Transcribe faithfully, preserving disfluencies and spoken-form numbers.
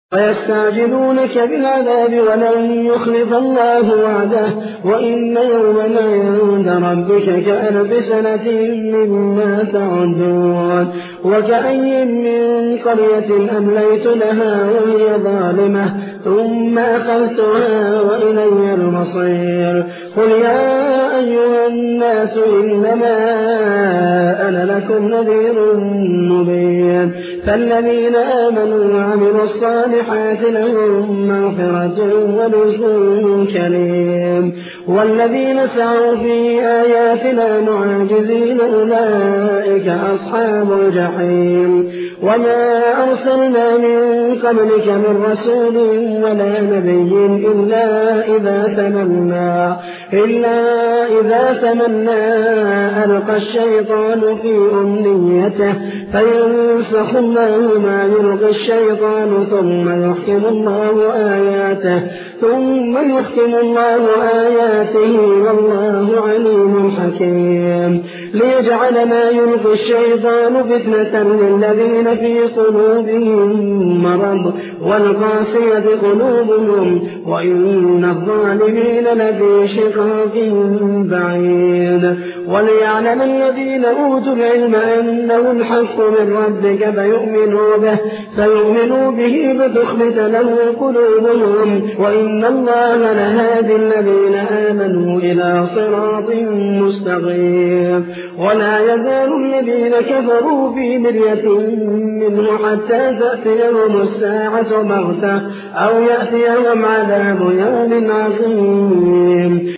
ويستعجلونك بالعذاب ولن يخلف الله وعده وإن يوما عند ربك كألف سنة مما تعدون. وكأي من قرية أمليت لها وهي ظالمة ثم أخذتها وإلي المصير. قل يا أيها الناس إنما أنا لكم نذير مبين. فالذين آمنوا وعملوا الصالحات لهم مغفرة ورزق كريم. والذين سعوا في آياتنا معاجزين أولئك أصحاب الجحيم. وما أرسلنا من قبلك من رسول ولا نبي إلا إذا تمنى إلا إذا تمنى ألقى الشيطان في أمنيته فينسخ الله ما يلقي الشيطان ثم يحكم الله آياته ثم يحكم الله آياته والله عليم حكيم. ليجعل ما يلقي الشيطان فتنة للذين في قلوبهم مرض والقاسية قلوبهم وإن الظالمين لفي شقاق بعيد. وليعلم الذين أوتوا العلم أنه الحق من ربك فيؤمنوا به فيؤمنوا به فتخبت له قلوبهم وإن الله لهادي الذين آمنوا إلى صراط مستقيم. ولا يزال الذين كفروا في مرية منه حتى تأتيهم الساعة بغتة أو يأتيهم عذاب يوم عظيم.